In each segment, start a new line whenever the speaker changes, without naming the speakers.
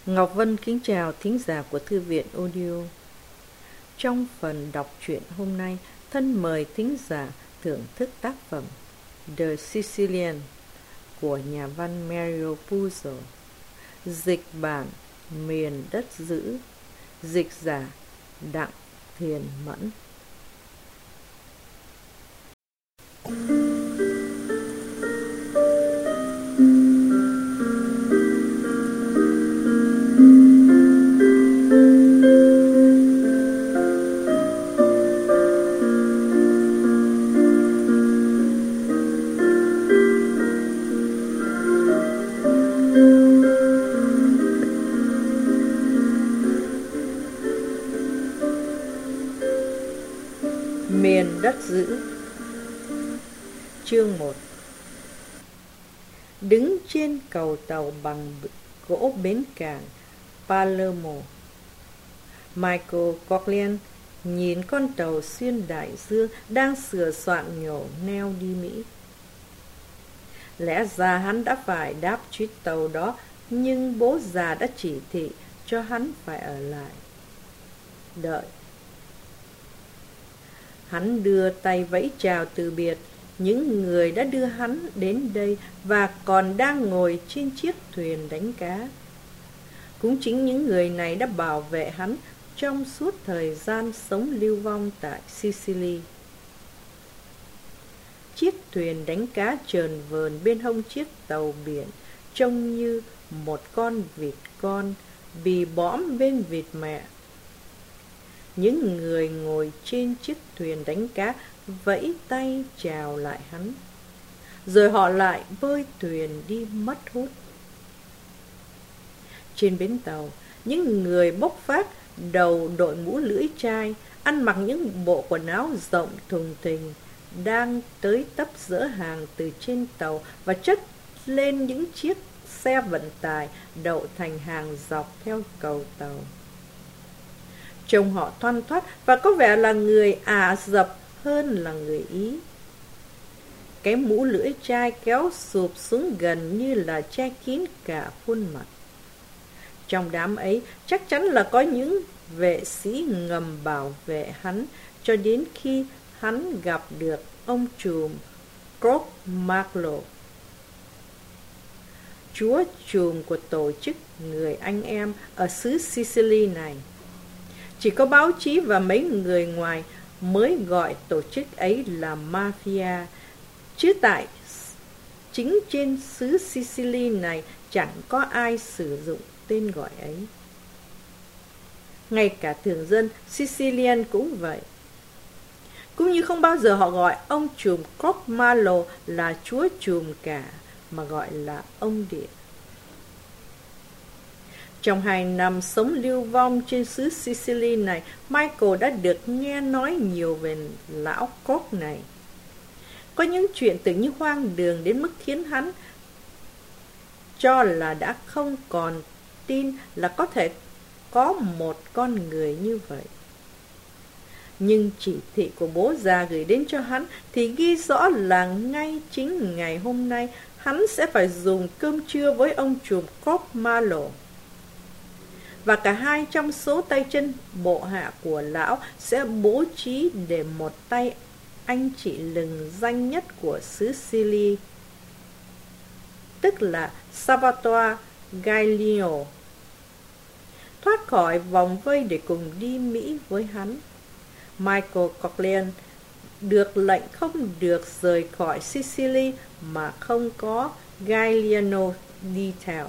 Ngọc Vân kính chào thính giả của Thư viện Audio. Trong phần đọc truyện hôm nay, thân mời thính giả thưởng thức tác phẩm The Sicilian của nhà văn Mario Puzo. Dịch bản Miền Đất Dữ. Dịch giả Đặng Thiền Mẫn. Miền Đất Dữ. Chương 1. Đứng trên cầu tàu bằng gỗ bến cảng Palermo, Michael Coughlin nhìn con tàu xuyên đại dương đang sửa soạn nhổ neo đi Mỹ. Lẽ ra hắn đã phải đáp chuyến tàu đó, nhưng bố già đã chỉ thị cho hắn phải ở lại đợi. Hắn đưa tay vẫy chào từ biệt những người đã đưa hắn đến đây và còn đang ngồi trên chiếc thuyền đánh cá. Cũng chính những người này đã bảo vệ hắn trong suốt thời gian sống lưu vong tại Sicily. Chiếc thuyền đánh cá chờn vờn bên hông chiếc tàu biển trông như một con vịt con bì bõm bên vịt mẹ. Những người ngồi trên chiếc thuyền đánh cá vẫy tay chào lại hắn, rồi họ lại bơi thuyền đi mất hút. Trên bến tàu, những người bốc phát, đầu đội mũ lưỡi chai, ăn mặc những bộ quần áo rộng thùng thình, đang tới tấp dỡ hàng từ trên tàu và chất lên những chiếc xe vận tải đậu thành hàng dọc theo cầu tàu. Trông họ thoăn thoắt và có vẻ là người Ả Rập hơn là người Ý. Cái mũ lưỡi chai kéo sụp xuống gần như là che kín cả khuôn mặt. Trong đám ấy chắc chắn là có những vệ sĩ ngầm bảo vệ hắn cho đến khi hắn gặp được ông trùm Crocmarlo, chúa trùm của tổ chức người anh em ở xứ Sicily này. Chỉ có báo chí và mấy người ngoài mới gọi tổ chức ấy là mafia, chứ tại chính trên xứ Sicily này chẳng có ai sử dụng tên gọi ấy. Ngay cả thường dân Sicilian cũng vậy. Cũng như không bao giờ họ gọi ông trùm Crocmarlo là chúa trùm cả, mà gọi là ông địa. Trong 2 năm sống lưu vong trên xứ Sicily này, Michael đã được nghe nói nhiều về lão Koch này. Có những chuyện tưởng như hoang đường đến mức khiến hắn cho là đã không còn tin là có thể có một con người như vậy. Nhưng chỉ thị của bố già gửi đến cho hắn thì ghi rõ là ngay chính ngày hôm nay hắn sẽ phải dùng cơm trưa với ông trùm Crocmarlo. Và cả hai trong số tay chân bộ hạ của lão sẽ bố trí để một tay anh chị lừng danh nhất của xứ Sicily, tức là Salvatore Gallino, thoát khỏi vòng vây để cùng đi Mỹ với hắn. Michael Coughlin được lệnh không được rời khỏi Sicily mà không có Gallino đi theo.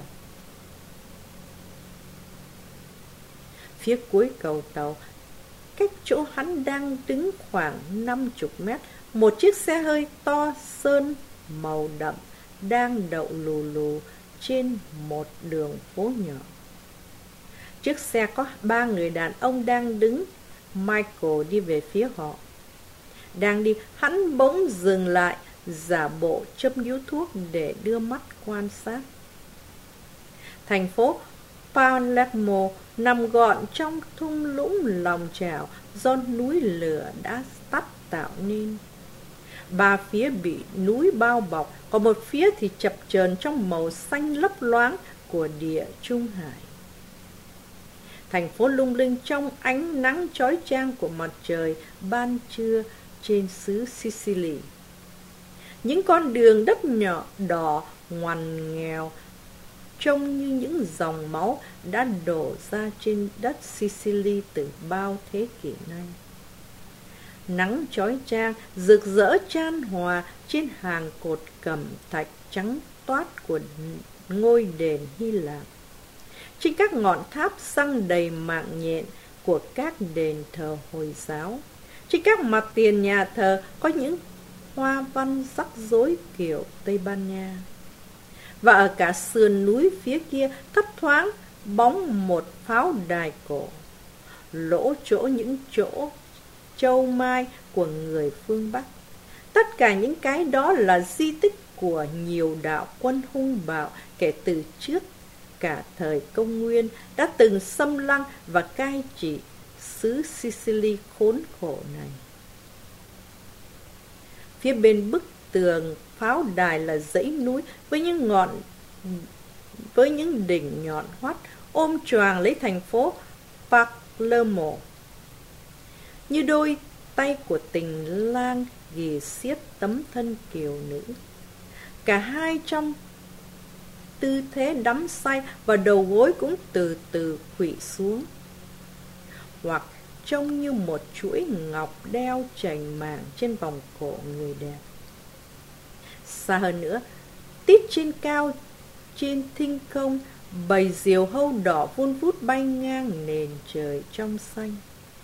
Phía cuối cầu tàu, cách chỗ hắn đang đứng khoảng 50 mét, một chiếc xe hơi to sơn màu đậm đang đậu lù lù trên một đường phố nhỏ. Chiếc xe có 3 người đàn ông đang đứng. Michael đi về phía họ. Đang đi, hắn bỗng dừng lại, giả bộ châm điếu thuốc để đưa mắt quan sát. Thành phố Palermo nằm gọn trong thung lũng lòng trào do núi lửa đã tắt tạo nên. 3 phía bị núi bao bọc, còn một phía thì chập chờn trong màu xanh lấp loáng của địa Trung Hải. Thành phố lung linh trong ánh nắng chói chang của mặt trời ban trưa trên xứ Sicily. Những con đường đất nhỏ đỏ ngoằn nghèo trông như những dòng máu đã đổ ra trên đất Sicily từ bao thế kỷ nay. Nắng chói chang rực rỡ chan hòa trên hàng cột cẩm thạch trắng toát của ngôi đền Hy Lạp, trên các ngọn tháp xăng đầy mạng nhện của các đền thờ Hồi giáo, trên các mặt tiền nhà thờ có những hoa văn rắc rối kiểu Tây Ban Nha. Và ở cả sườn núi phía kia thấp thoáng bóng một pháo đài cổ, lỗ chỗ những chỗ châu mai của người phương Bắc. Tất cả những cái đó là di tích của nhiều đạo quân hung bạo kể từ trước cả thời công nguyên đã từng xâm lăng và cai trị xứ Sicily khốn khổ này. Phía bên bức tường pháo đài là dãy núi với những đỉnh nhọn hoắt ôm choàng lấy thành phố Palermo, như đôi tay của tình lang ghì xiết tấm thân kiều nữ, cả hai trong tư thế đắm say và đầu gối cũng từ từ khuỵu xuống, hoặc trông như một chuỗi ngọc đeo chành màng trên vòng cổ người đẹp. Xa hơn nữa, tít trên cao trên thinh không, bầy diều hâu đỏ vun vút bay ngang nền trời trong xanh.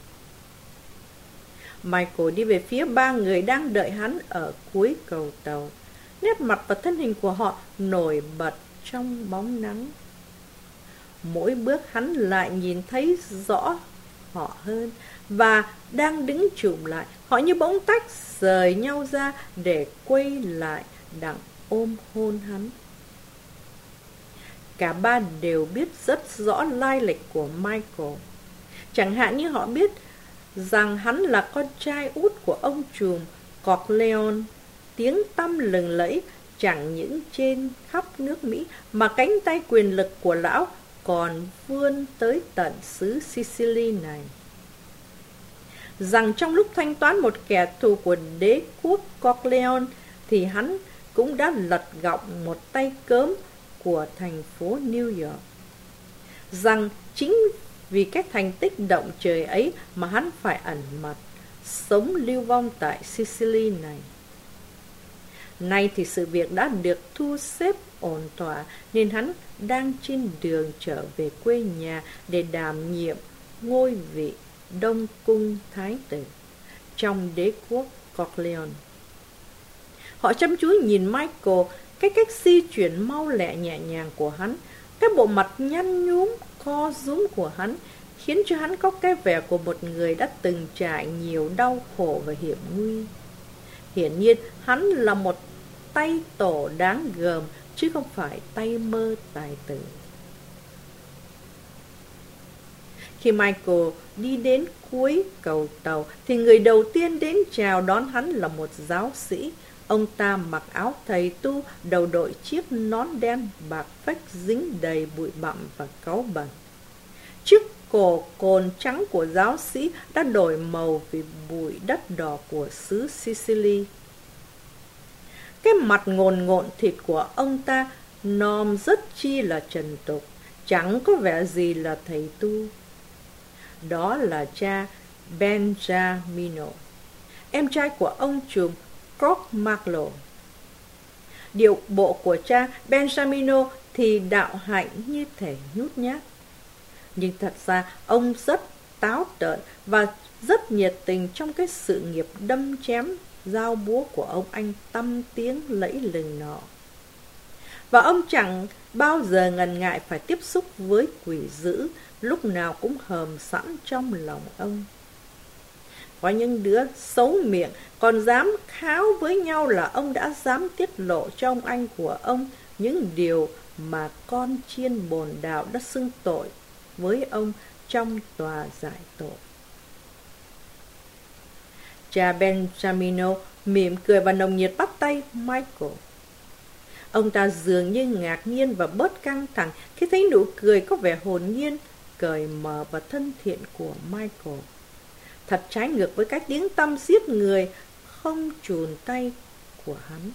Michael đi về phía ba người đang đợi hắn ở cuối cầu tàu. Nét mặt và thân hình của họ nổi bật trong bóng nắng. Mỗi bước hắn lại nhìn thấy rõ họ hơn, và đang đứng chụm lại, họ như bỗng tách rời nhau ra để quay lại đặng ôm hôn hắn. Cả ba đều biết rất rõ lai lịch của Michael. Chẳng hạn như họ biết rằng hắn là con trai út của ông trùm Corleone, tiếng tăm lừng lẫy chẳng những trên khắp nước Mỹ, mà cánh tay quyền lực của lão còn vươn tới tận xứ Sicily này. Rằng trong lúc thanh toán một kẻ thù của đế quốc Corleone thì hắn cũng đã lật gọng một tay cớm của thành phố New York. Rằng chính vì cái thành tích động trời ấy mà hắn phải ẩn mặt, sống lưu vong tại Sicily này. Nay thì sự việc đã được thu xếp ổn thỏa, nên hắn đang trên đường trở về quê nhà để đảm nhiệm ngôi vị Đông Cung Thái tử trong đế quốc Corleone. Họ chăm chú nhìn Michael, cái cách di chuyển mau lẹ nhẹ nhàng của hắn, cái bộ mặt nhăn nhúm co rúm của hắn, khiến cho hắn có cái vẻ của một người đã từng trải nhiều đau khổ và hiểm nguy. Hiển nhiên hắn là một tay tổ đáng gờm, chứ không phải tay mơ tài tử. Khi Michael đi đến cuối cầu tàu thì người đầu tiên đến chào đón hắn là một giáo sĩ. Ông ta mặc áo thầy tu, đầu đội chiếc nón đen bạc phách dính đầy bụi bặm và cáu bẩn. Chiếc cổ cồn trắng của giáo sĩ đã đổi màu vì bụi đất đỏ của xứ Sicily. Cái mặt ngồn ngộn thịt của ông ta nom rất chi là trần tục, chẳng có vẻ gì là thầy tu. Đó là cha Benjamino, em trai của ông trùm Cormaclo. Điệu bộ của cha Benjamino thì đạo hạnh như thể nhút nhát, nhưng thật ra ông rất táo tợn và rất nhiệt tình trong cái sự nghiệp đâm chém dao búa của ông anh tăm tiếng lẫy lừng nọ. Và ông chẳng bao giờ ngần ngại phải tiếp xúc với quỷ dữ, lúc nào cũng hờm sẵn trong lòng ông. Có những đứa xấu miệng còn dám kháo với nhau là ông đã dám tiết lộ cho ông anh của ông những điều mà con chiên bồn đào đã xưng tội với ông trong tòa giải tội. Cha Benjamino mỉm cười và nồng nhiệt bắt tay Michael. Ông ta dường như ngạc nhiên và bớt căng thẳng khi thấy nụ cười có vẻ hồn nhiên, cởi mở và thân thiện của Michael. Thật trái ngược với cái tiếng tăm giết người không chùn tay của hắn.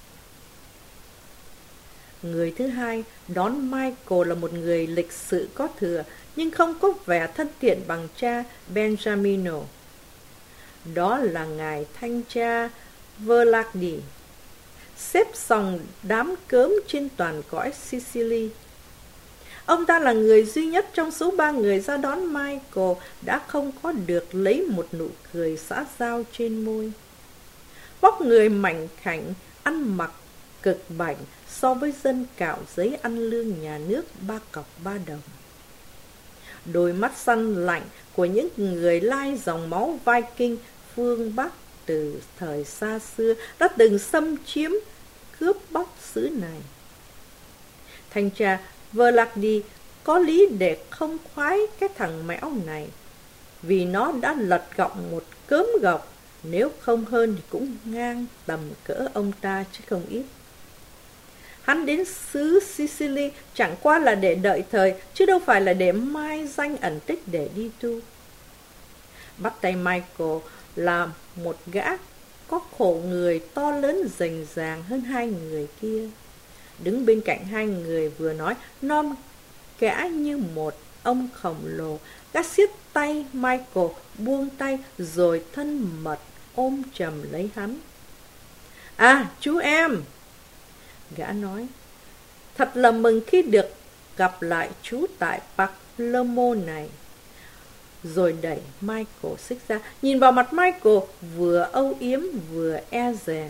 Người thứ hai đón Michael là một người lịch sự có thừa, nhưng không có vẻ thân thiện bằng cha Benjamino. Đó là ngài thanh tra Verlagdi, xếp sòng đám cớm trên toàn cõi Sicily. Ông ta là người duy nhất trong số 3 người ra đón Michael đã không có được lấy một nụ cười xã giao trên môi. Vóc người mảnh khảnh, ăn mặc cực bảnh so với dân cạo giấy ăn lương nhà nước 3 cọc 3 đồng. Đôi mắt săn lạnh của những người lai dòng máu Viking phương Bắc từ thời xa xưa đã từng xâm chiếm, cướp bóc xứ này. Thanh tra Verlagdi có lý để không khoái cái thằng mẽo này, vì nó đã lật gọng một cớm gọc, nếu không hơn thì cũng ngang tầm cỡ ông ta chứ không ít. Hắn đến xứ Sicily chẳng qua là để đợi thời, chứ đâu phải là để mai danh ẩn tích để đi tu. Bắt tay Michael là một gã có khổ người to lớn rành ràng hơn 2 người kia. Đứng bên cạnh 2 người vừa nói, non gã như một ông khổng lồ. Gã siết tay Michael, buông tay rồi thân mật ôm chầm lấy hắn. À, chú em, gã nói, thật là mừng khi được gặp lại chú tại Palermo này. Rồi đẩy Michael xích ra, nhìn vào mặt Michael vừa âu yếm vừa e dè.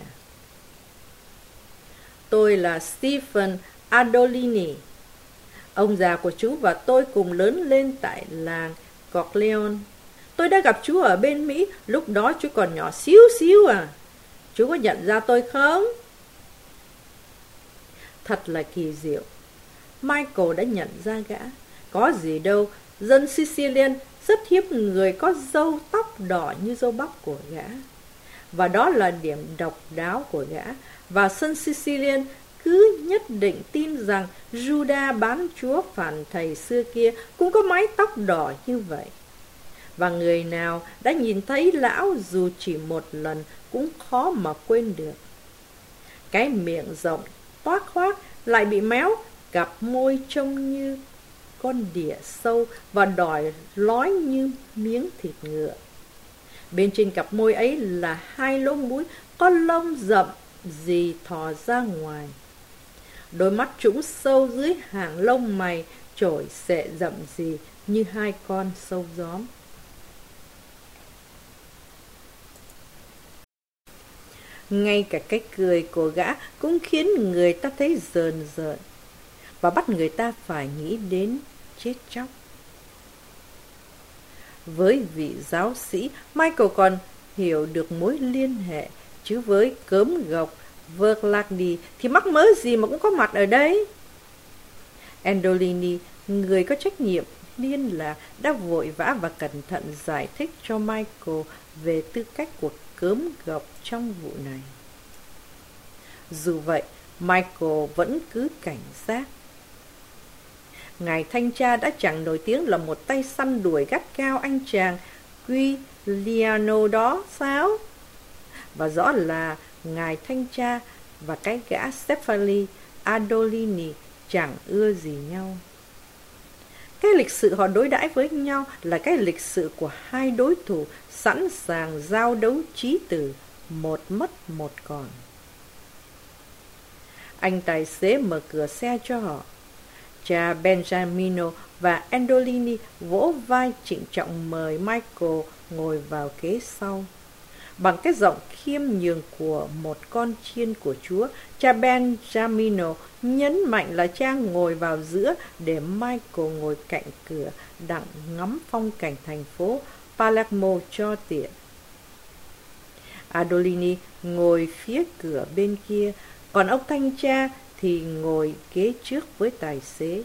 Tôi là Stephen Adolini. Ông già của chú và tôi cùng lớn lên tại làng Corleone. Tôi đã gặp chú ở bên Mỹ, lúc đó chú còn nhỏ xíu xíu à. Chú có nhận ra tôi không? Thật là kỳ diệu. Michael đã nhận ra gã. Có gì đâu, dân Sicilian rất hiếm người có râu tóc đỏ như râu bắp của gã. Và đó là điểm độc đáo của gã. Và dân Sicilian cứ nhất định tin rằng Judas bán chúa phản thầy xưa kia cũng có mái tóc đỏ như vậy. Và người nào đã nhìn thấy lão dù chỉ một lần cũng khó mà quên được. Cái miệng rộng toác khoác lại bị méo, cặp môi trông như con đỉa sâu và đòi lói như miếng thịt ngựa. Bên trên cặp môi ấy là 2 lỗ mũi có lông rậm rì thò ra ngoài. Đôi mắt trũng sâu dưới hàng lông mày trổi xệ rậm rì như 2 con sâu gióm. Ngay cả cái cười của gã cũng khiến người ta thấy rờn rợn và bắt người ta phải nghĩ đến chết chóc. Với vị giáo sĩ, Michael còn hiểu được mối liên hệ, chứ với cớm gộc Verlagdi thì mắc mớ gì mà cũng có mặt ở đây. Andolini, người có trách nhiệm liên lạc, đã vội vã và cẩn thận giải thích cho Michael về tư cách của cớm gộc trong vụ này. Dù vậy, Michael vẫn cứ cảnh giác. Ngài thanh tra đã chẳng nổi tiếng là một tay săn đuổi gắt cao anh chàng Giuliano đó sao? Và rõ là ngài thanh tra và cái gã Stefani Adolini chẳng ưa gì nhau. Cái lịch sự họ đối đãi với nhau là cái lịch sự của 2 đối thủ sẵn sàng giao đấu chí tử, một mất một còn. Anh tài xế mở cửa xe cho họ. Cha Benjamino và Andolini vỗ vai trịnh trọng mời Michael ngồi vào ghế sau. Bằng cái giọng khiêm nhường của một con chiên của Chúa, cha Benjamino nhấn mạnh là cha ngồi vào giữa để Michael ngồi cạnh cửa đặng ngắm phong cảnh thành phố Palermo cho tiện. Adolini ngồi phía cửa bên kia, còn ông thanh tra thì ngồi ghế trước với tài xế.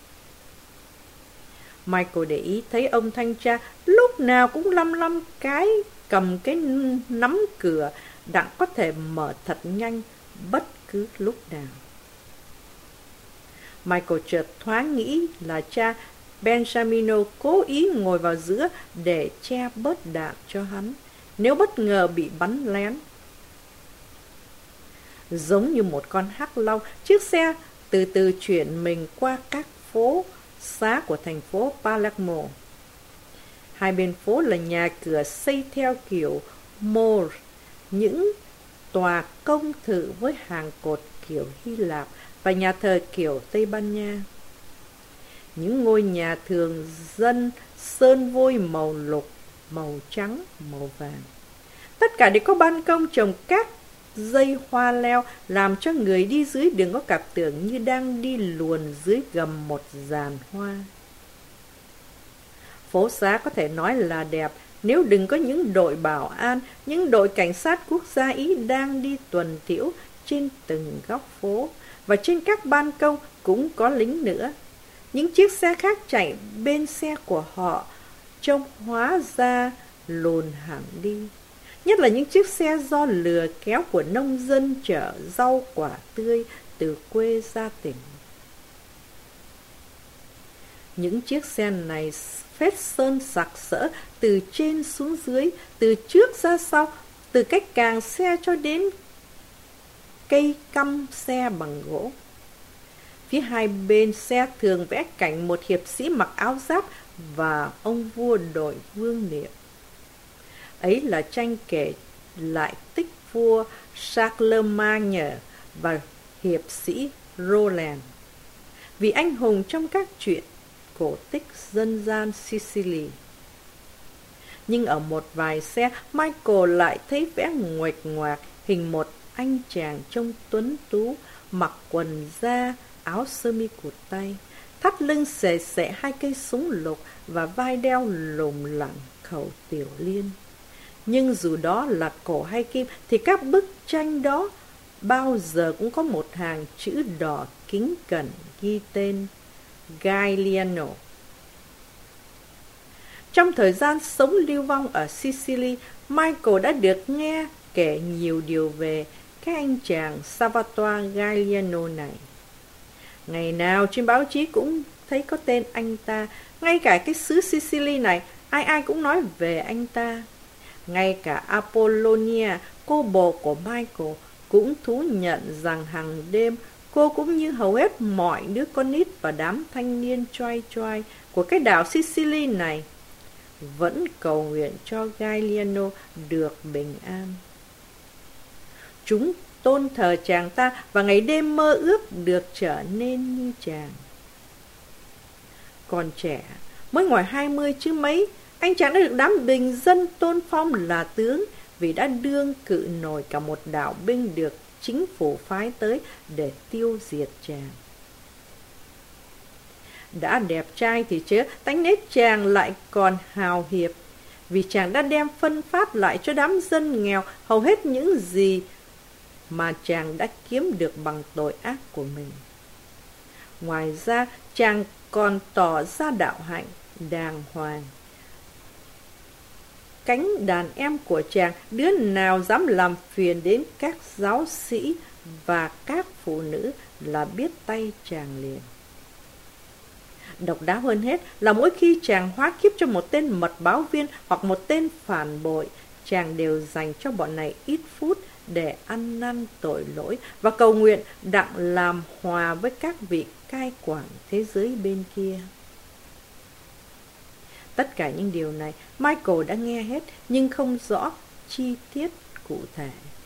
Michael để ý thấy ông thanh tra lúc nào cũng lăm cầm cái nắm cửa đặng có thể mở thật nhanh bất cứ lúc nào. Michael chợt thoáng nghĩ là cha Benjamino cố ý ngồi vào giữa để che bớt đạn cho hắn, nếu bất ngờ bị bắn lén. Giống như một con hắc long, chiếc xe từ từ chuyển mình qua các phố xá của thành phố Palermo. Hai bên phố là nhà cửa xây theo kiểu Moore, những tòa công thự với hàng cột kiểu Hy Lạp và nhà thờ kiểu Tây Ban Nha. Những ngôi nhà thường dân sơn vôi màu lục, màu trắng, màu vàng. Tất cả đều có ban công trồng các dây hoa leo làm cho người đi dưới đường có cảm tưởng như đang đi luồn dưới gầm một giàn hoa. Phố xá có thể nói là đẹp nếu đừng có những đội bảo an, những đội cảnh sát quốc gia Ý đang đi tuần tiễu trên từng góc phố, và trên các ban công cũng có lính nữa. Những chiếc xe khác chạy bên xe của họ trông hóa ra lồn hẳn đi. Nhất là những chiếc xe do lừa kéo của nông dân chở rau quả tươi từ quê ra tỉnh. Những chiếc xe này phết sơn sặc sỡ từ trên xuống dưới, từ trước ra sau, từ cách càng xe cho đến cây căm xe bằng gỗ. Phía hai bên xe thường vẽ cảnh một hiệp sĩ mặc áo giáp và ông vua đội vương miện. Ấy là tranh kể lại tích vua Charlemagne và hiệp sĩ Roland, vì anh hùng trong các chuyện cổ tích dân gian Sicily. Nhưng ở một vài xe, Michael lại thấy vẽ nguệch ngoạc hình một anh chàng trông tuấn tú, mặc quần da, áo sơ mi cụt tay, thắt lưng xề xệ hai cây súng lục và vai đeo lủng lẳng khẩu tiểu liên. Nhưng dù đó là cổ hay kim thì các bức tranh đó bao giờ cũng có một hàng chữ đỏ kính cẩn ghi tên Gagliano. Trong thời gian sống lưu vong ở Sicily, Michael đã được nghe kể nhiều điều về cái anh chàng Salvatore Gagliano này. Ngày nào trên báo chí cũng thấy có tên anh ta, ngay cả cái xứ Sicily này, ai ai cũng nói về anh ta. Ngay cả Apollonia, cô bồ của Michael, cũng thú nhận rằng hàng đêm cô cũng như hầu hết mọi đứa con nít và đám thanh niên choai choai của cái đảo Sicily này vẫn cầu nguyện cho Gagliano được bình an. Chúng tôn thờ chàng ta và ngày đêm mơ ước được trở nên như chàng. Còn trẻ, mới ngoài 20 chứ mấy, anh chàng đã được đám bình dân tôn phong là tướng, vì đã đương cự nổi cả một đạo binh được chính phủ phái tới để tiêu diệt chàng. Đã đẹp trai thì chớ, tánh nết chàng lại còn hào hiệp, vì chàng đã đem phân phát lại cho đám dân nghèo hầu hết những gì mà chàng đã kiếm được bằng tội ác của mình. Ngoài ra, chàng còn tỏ ra đạo hạnh, đàng hoàng. Cánh đàn em của chàng, đứa nào dám làm phiền đến các giáo sĩ và các phụ nữ là biết tay chàng liền. Độc đáo hơn hết là mỗi khi chàng hóa kiếp cho một tên mật báo viên hoặc một tên phản bội, chàng đều dành cho bọn này ít phút để ăn năn tội lỗi và cầu nguyện đặng làm hòa với các vị cai quản thế giới bên kia. Tất cả những điều này Michael đã nghe hết nhưng không rõ chi tiết cụ thể.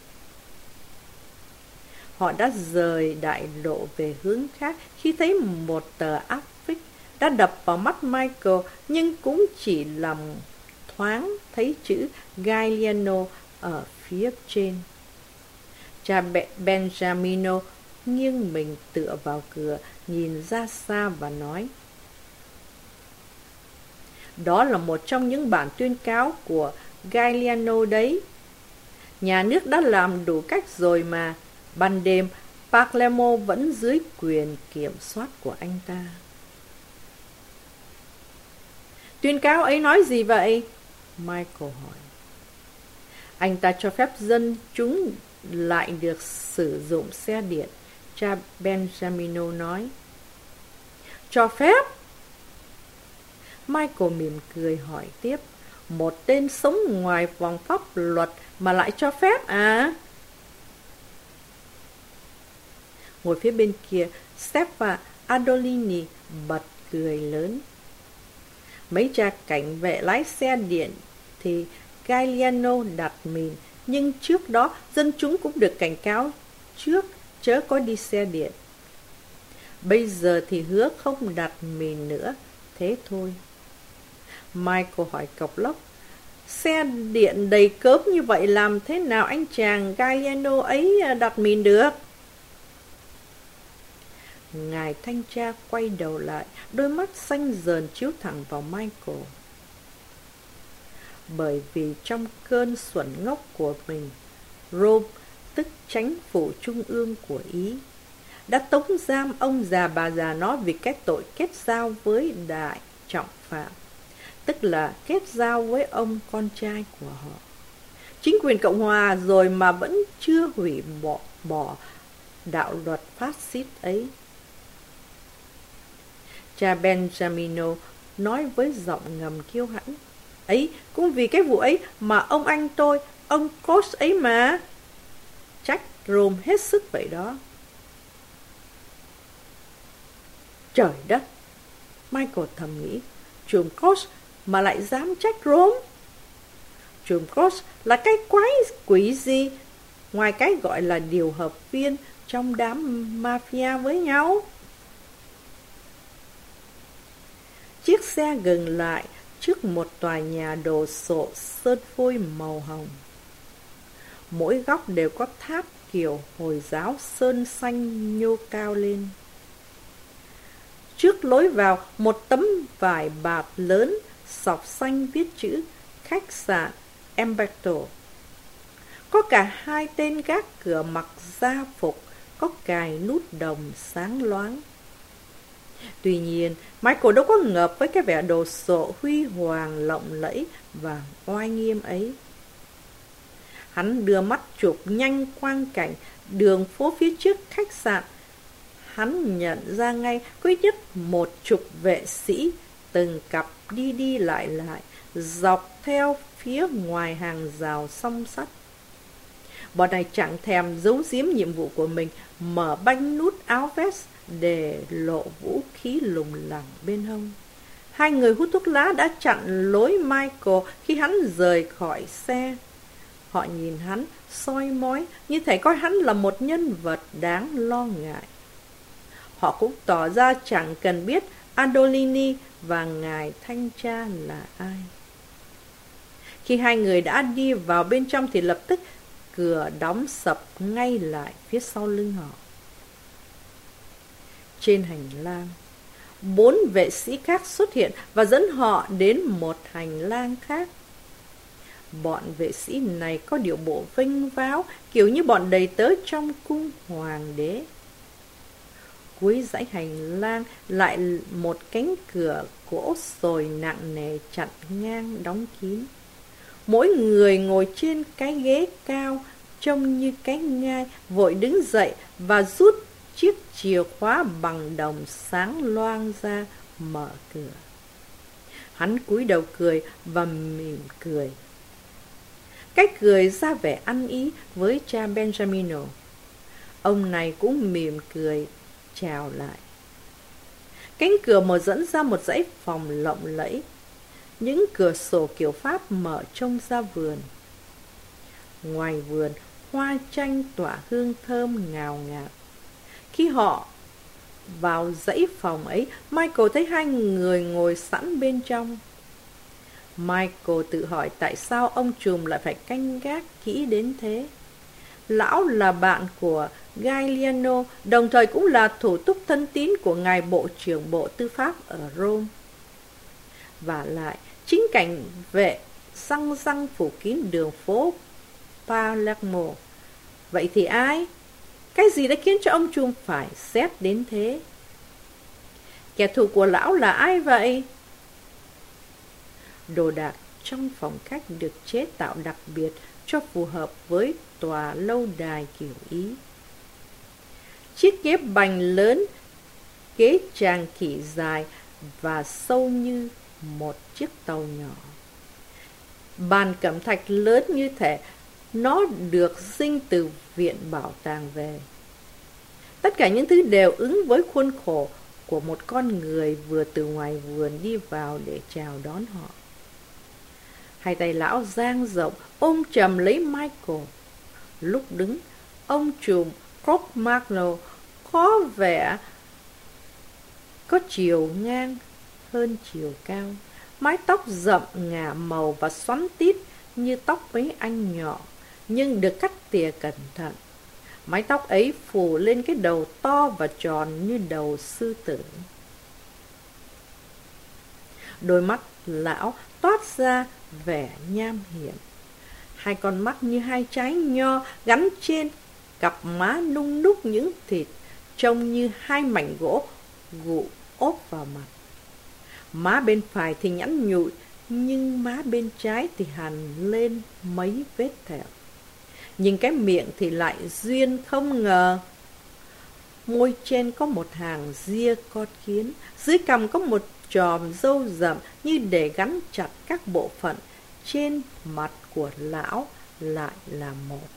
Họ đã rời đại lộ về hướng khác khi thấy một tờ áp phích đã đập vào mắt Michael, nhưng cũng chỉ làm thoáng thấy chữ Gagliano ở phía trên. Cha Benjamino nghiêng mình tựa vào cửa, nhìn ra xa và nói: "Đó là một trong những bản tuyên cáo của Gagliano đấy. Nhà nước đã làm đủ cách rồi mà. Ban đêm, Palermo vẫn dưới quyền kiểm soát của anh ta." "Tuyên cáo ấy nói gì vậy?" Michael hỏi. "Anh ta cho phép dân chúng lại được sử dụng xe điện," cha Benjamino nói. "Cho phép?" Michael mỉm cười hỏi tiếp. Một tên sống ngoài vòng pháp luật mà lại cho phép à? Ngồi phía bên kia, Steffa Adolini bật cười lớn. Mấy cha cảnh vệ lái xe điện thì Galliano đặt mìn, nhưng trước đó dân chúng cũng được cảnh cáo trước chớ có đi xe điện. Bây giờ thì hứa không đặt mìn nữa, thế thôi. Michael hỏi cộc lốc. Xe điện đầy cớm như vậy làm thế nào anh chàng Galliano ấy đặt mìn được? Ngài thanh tra quay đầu lại, đôi mắt xanh dờn chiếu thẳng vào Michael. Bởi vì trong cơn xuẩn ngốc của mình, Rome, tức chánh phủ trung ương của Ý, đã tống giam ông già bà già nó vì cái tội kết giao với đại trọng phạm, tức là kết giao với ông con trai của họ. Chính quyền Cộng Hòa rồi mà vẫn chưa hủy bỏ đạo luật phát xít ấy. Cha Benjamino nói với giọng ngầm kiêu hãnh. Ấy, cũng vì cái vụ ấy mà ông anh tôi, ông Cross ấy mà. Trách Rome hết sức vậy đó. Trời đất! Michael thầm nghĩ, chùm Cross mà lại dám trách Rome? Chùm Cross là cái quái quỷ gì ngoài cái gọi là điều hợp viên trong đám mafia với nhau? Chiếc xe dừng lại trước một tòa nhà đồ sộ sơn phôi màu hồng. Mỗi góc đều có tháp kiểu Hồi giáo sơn xanh nhô cao lên. Trước lối vào, một tấm vải bạt lớn sọc xanh viết chữ khách sạn Umberto. Có cả hai tên gác cửa mặc gia phục, có cài nút đồng sáng loáng. Tuy nhiên, Michael đâu có ngợp với cái vẻ đồ sộ huy hoàng lộng lẫy và oai nghiêm ấy. Hắn đưa mắt chụp nhanh quang cảnh đường phố phía trước khách sạn. Hắn nhận ra ngay có ít nhất 10 vệ sĩ từng cặp đi đi lại dọc theo phía ngoài hàng rào song sắt. Bọn này chẳng thèm giấu giếm nhiệm vụ của mình, mở banh nút áo vest để lộ vũ khí lủng lẳng bên hông. Hai người hút thuốc lá đã chặn lối Michael khi hắn rời khỏi xe. Họ nhìn hắn soi mói như thể coi hắn là một nhân vật đáng lo ngại. Họ cũng tỏ ra chẳng cần biết Adolini và ngài thanh tra là ai. Khi hai người đã đi vào bên trong thì lập tức cửa đóng sập ngay lại phía sau lưng họ. Trên hành lang, 4 vệ sĩ khác xuất hiện và dẫn họ đến một hành lang khác. Bọn vệ sĩ này có điệu bộ vênh váo, kiểu như bọn đầy tớ trong cung hoàng đế. Cuối dãy hành lang lại một cánh cửa gỗ sồi nặng nề chặn ngang đóng kín. Mỗi người ngồi trên cái ghế cao trông như cái ngai, vội đứng dậy và rút chiếc chìa khóa bằng đồng sáng loang ra mở cửa. Hắn cúi đầu cười và mỉm cười. Cái cười ra vẻ ăn ý với cha Benjamino. Ông này cũng mỉm cười chào lại. Cánh cửa mở dẫn ra một dãy phòng lộng lẫy. Những cửa sổ kiểu Pháp mở trông ra vườn. Ngoài vườn, hoa chanh tỏa hương thơm ngào ngạt. Khi họ vào dãy phòng ấy, Michael thấy hai người ngồi sẵn bên trong. Michael tự hỏi tại sao ông trùm lại phải canh gác kỹ đến thế. Lão là bạn của Galliano, đồng thời cũng là thủ túc thân tín của ngài Bộ trưởng Bộ Tư pháp ở Rome. Vả lại, chính cảnh vệ xăng răng phủ kín đường phố Palermo. Vậy thì ai? Cái gì đã khiến cho ông trùm phải xét đến thế? Kẻ thù của lão là ai vậy? Đồ đạc trong phòng khách được chế tạo đặc biệt cho phù hợp với tòa lâu đài kiểu Ý. Chiếc ghế bành lớn, ghế tràng kỷ dài và sâu như một chiếc tàu nhỏ. Bàn cẩm thạch lớn như thể nó được sinh từ viện bảo tàng về. Tất cả những thứ đều ứng với khuôn khổ của một con người vừa từ ngoài vườn đi vào để chào đón họ. Hai tay lão dang rộng ôm chầm lấy Michael. Lúc đứng, ông trùm Cro-Magnon có vẻ có chiều ngang hơn chiều cao. Mái tóc rậm ngả màu và xoắn tít như tóc mấy anh nhỏ, nhưng được cắt tỉa cẩn thận. Mái tóc ấy phủ lên cái đầu to và tròn như đầu sư tử. Đôi mắt lão toát ra vẻ nham hiểm. Hai con mắt như hai trái nho gắn trên cặp má nung đúc những thịt, trông như hai mảnh gỗ gụ ốp vào mặt. Má bên phải thì nhẵn nhụi, nhưng má bên trái thì hằn lên mấy vết thẹo. Nhưng cái miệng thì lại duyên không ngờ. Môi trên có một hàng ria con kiến, dưới cằm có một chòm râu rậm như để gắn chặt các bộ phận trên mặt của lão lại là một.